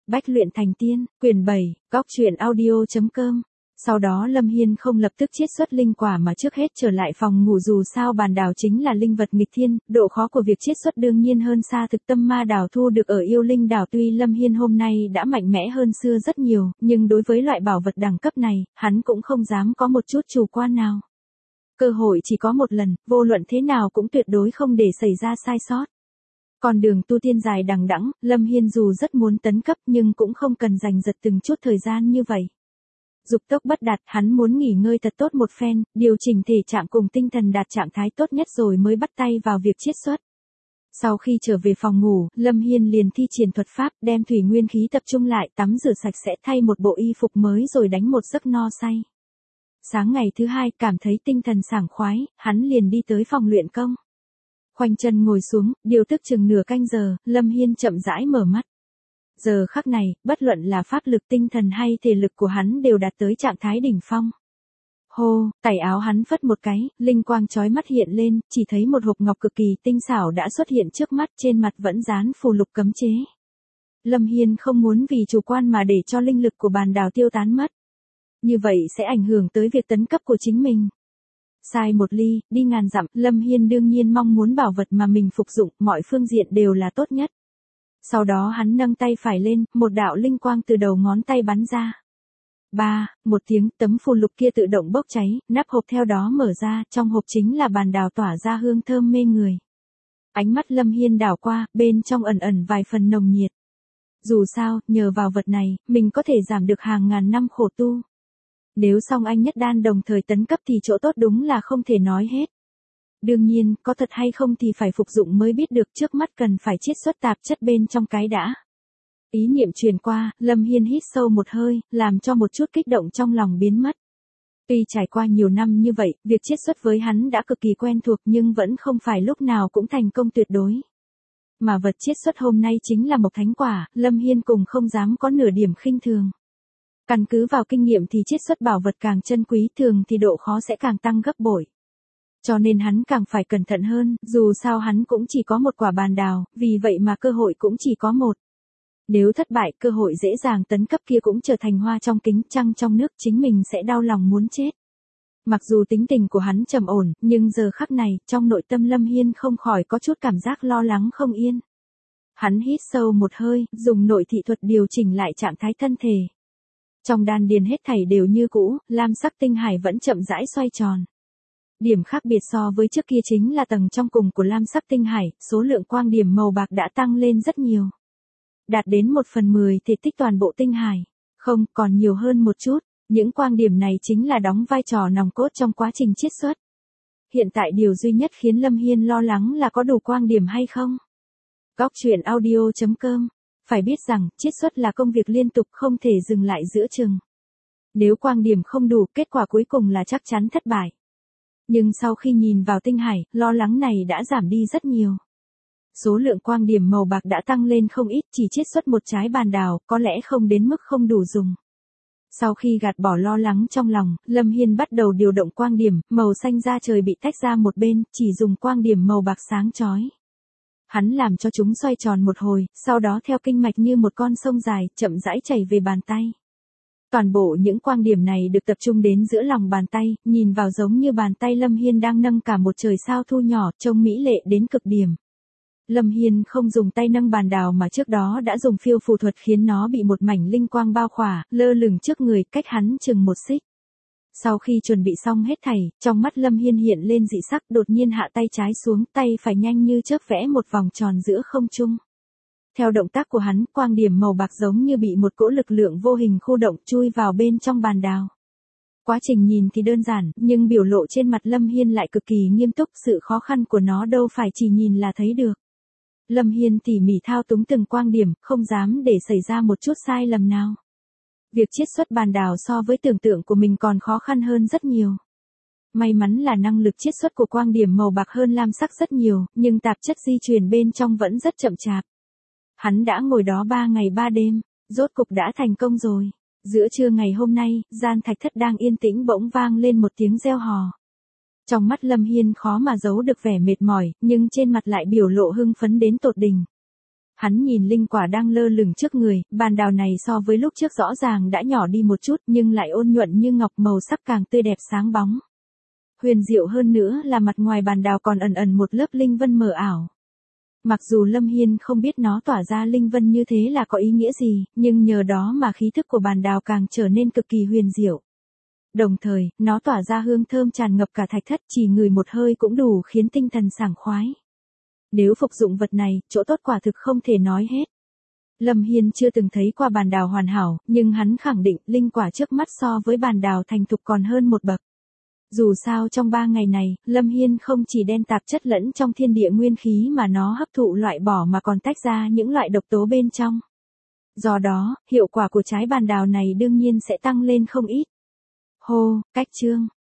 Bách luyện thành tiên, quyển 7, góc truyện audio.com. Sau đó Lâm Hiên không lập tức chiết xuất linh quả mà trước hết trở lại phòng ngủ, dù sao bàn đào chính là linh vật nghịch thiên, độ khó của việc chiết xuất đương nhiên hơn xa thực tâm ma đào thu được ở yêu linh đảo. Tuy Lâm Hiên hôm nay đã mạnh mẽ hơn xưa rất nhiều, nhưng đối với loại bảo vật đẳng cấp này, hắn cũng không dám có một chút chủ quan nào. Cơ hội chỉ có một lần, vô luận thế nào cũng tuyệt đối không để xảy ra sai sót. Còn đường tu tiên dài đằng đẵng, Lâm Hiên dù rất muốn tấn cấp nhưng cũng không cần giành giật từng chút thời gian như vậy. Dục tốc bất đạt, hắn muốn nghỉ ngơi thật tốt một phen, điều chỉnh thể trạng cùng tinh thần đạt trạng thái tốt nhất rồi mới bắt tay vào việc chiết xuất. Sau khi trở về phòng ngủ, Lâm Hiên liền thi triển thuật pháp, đem thủy nguyên khí tập trung lại, tắm rửa sạch sẽ, thay một bộ y phục mới rồi đánh một giấc no say. Sáng ngày thứ hai, cảm thấy tinh thần sảng khoái, hắn liền đi tới phòng luyện công. Khoanh chân ngồi xuống, điều tức chừng nửa canh giờ, Lâm Hiên chậm rãi mở mắt. Giờ khắc này, bất luận là pháp lực tinh thần hay thể lực của hắn đều đạt tới trạng thái đỉnh phong. Hô, tẩy áo hắn phất một cái, linh quang chói mắt hiện lên, chỉ thấy một hộp ngọc cực kỳ tinh xảo đã xuất hiện trước mắt, trên mặt vẫn dán phù lục cấm chế. Lâm Hiên không muốn vì chủ quan mà để cho linh lực của bàn đào tiêu tán mất. Như vậy sẽ ảnh hưởng tới việc tấn cấp của chính mình. Sai một ly, đi ngàn dặm, Lâm Hiên đương nhiên mong muốn bảo vật mà mình phục dụng, mọi phương diện đều là tốt nhất. Sau đó hắn nâng tay phải lên, một đạo linh quang từ đầu ngón tay bắn ra. Một tiếng, tấm phù lục kia tự động bốc cháy, nắp hộp theo đó mở ra, trong hộp chính là bàn đào tỏa ra hương thơm mê người. Ánh mắt Lâm Hiên đảo qua, bên trong ẩn ẩn vài phần nồng nhiệt. Dù sao, nhờ vào vật này, mình có thể giảm được hàng ngàn năm khổ tu. Nếu song anh nhất đan đồng thời tấn cấp thì chỗ tốt đúng là không thể nói hết. Đương nhiên, có thật hay không thì phải phục dụng mới biết được, trước mắt cần phải chiết xuất tạp chất bên trong cái đã. Ý niệm truyền qua, Lâm Hiên hít sâu một hơi, làm cho một chút kích động trong lòng biến mất. Tuy trải qua nhiều năm như vậy, việc chiết xuất với hắn đã cực kỳ quen thuộc nhưng vẫn không phải lúc nào cũng thành công tuyệt đối. Mà vật chiết xuất hôm nay chính là mộc thánh quả, Lâm Hiên cùng không dám có nửa điểm khinh thường. Căn cứ vào kinh nghiệm thì chiết xuất bảo vật càng chân quý, thường thì độ khó sẽ càng tăng gấp bội. Cho nên hắn càng phải cẩn thận hơn, dù sao hắn cũng chỉ có một quả bàn đào, vì vậy mà cơ hội cũng chỉ có một. Nếu thất bại, cơ hội dễ dàng tấn cấp kia cũng trở thành hoa trong kính, trăng trong nước, chính mình sẽ đau lòng muốn chết. Mặc dù tính tình của hắn trầm ổn, nhưng giờ khắc này, trong nội tâm Lâm Hiên không khỏi có chút cảm giác lo lắng không yên. Hắn hít sâu một hơi, dùng nội thị thuật điều chỉnh lại trạng thái thân thể. Trong đan điền hết thảy đều như cũ, lam sắc tinh hải vẫn chậm rãi xoay tròn. Điểm khác biệt so với trước kia chính là tầng trong cùng của lam sắc tinh hải, số lượng quang điểm màu bạc đã tăng lên rất nhiều. Đạt đến 1/10 thể tích toàn bộ tinh hải. Không, còn nhiều hơn một chút. Những quang điểm này chính là đóng vai trò nòng cốt trong quá trình chiết xuất. Hiện tại điều duy nhất khiến Lâm Hiên lo lắng là có đủ quang điểm hay không. Góc truyện audio.com. Phải biết rằng, chiết xuất là công việc liên tục, không thể dừng lại giữa chừng. Nếu quang điểm không đủ, kết quả cuối cùng là chắc chắn thất bại. Nhưng sau khi nhìn vào tinh hải, lo lắng này đã giảm đi rất nhiều. Số lượng quang điểm màu bạc đã tăng lên không ít, chỉ chiết xuất một trái bàn đào, có lẽ không đến mức không đủ dùng. Sau khi gạt bỏ lo lắng trong lòng, Lâm Hiên bắt đầu điều động quang điểm, màu xanh da trời bị tách ra một bên, chỉ dùng quang điểm màu bạc sáng chói. Hắn làm cho chúng xoay tròn một hồi, sau đó theo kinh mạch như một con sông dài, chậm rãi chảy về bàn tay. Toàn bộ những quang điểm này được tập trung đến giữa lòng bàn tay, nhìn vào giống như bàn tay Lâm Hiên đang nâng cả một trời sao thu nhỏ, trông mỹ lệ đến cực điểm. Lâm Hiên không dùng tay nâng bàn đào mà trước đó đã dùng phiêu phù thuật khiến nó bị một mảnh linh quang bao khỏa, lơ lửng trước người, cách hắn chừng 1 xích. Sau khi chuẩn bị xong hết thảy, trong mắt Lâm Hiên hiện lên dị sắc, đột nhiên hạ tay trái xuống, tay phải nhanh như chớp vẽ một vòng tròn giữa không trung. Theo động tác của hắn, quang điểm màu bạc giống như bị một cỗ lực lượng vô hình khu động chui vào bên trong bàn đào. Quá trình nhìn thì đơn giản, nhưng biểu lộ trên mặt Lâm Hiên lại cực kỳ nghiêm túc, sự khó khăn của nó đâu phải chỉ nhìn là thấy được. Lâm Hiên tỉ mỉ thao túng từng quang điểm, không dám để xảy ra một chút sai lầm nào. Việc chiết xuất bàn đào so với tưởng tượng của mình còn khó khăn hơn rất nhiều. May mắn là năng lực chiết xuất của quang điểm màu bạc hơn lam sắc rất nhiều, nhưng tạp chất di chuyển bên trong vẫn rất chậm chạp. Hắn đã ngồi đó 3 ngày 3 đêm, rốt cục đã thành công rồi. Giữa trưa ngày hôm nay, gian thạch thất đang yên tĩnh bỗng vang lên một tiếng reo hò. Trong mắt Lâm Hiên khó mà giấu được vẻ mệt mỏi, nhưng trên mặt lại biểu lộ hưng phấn đến tột đỉnh. Hắn nhìn linh quả đang lơ lửng trước người, bàn đào này so với lúc trước rõ ràng đã nhỏ đi một chút nhưng lại ôn nhuận như ngọc, màu sắc càng tươi đẹp sáng bóng. Huyền diệu hơn nữa là mặt ngoài bàn đào còn ẩn ẩn một lớp linh vân mờ ảo. Mặc dù Lâm Hiên không biết nó tỏa ra linh vân như thế là có ý nghĩa gì, nhưng nhờ đó mà khí thức của bàn đào càng trở nên cực kỳ huyền diệu. Đồng thời, nó tỏa ra hương thơm tràn ngập cả thạch thất, chỉ ngửi một hơi cũng đủ khiến tinh thần sảng khoái. Nếu phục dụng vật này, chỗ tốt quả thực không thể nói hết. Lâm Hiên chưa từng thấy qua bàn đào hoàn hảo, nhưng hắn khẳng định linh quả trước mắt so với bàn đào thành thục còn hơn một bậc. Dù sao trong 3 ngày này, Lâm Hiên không chỉ đem tạp chất lẫn trong thiên địa nguyên khí mà nó hấp thụ loại bỏ mà còn tách ra những loại độc tố bên trong. Do đó, hiệu quả của trái bàn đào này đương nhiên sẽ tăng lên không ít. Hô, cách chương.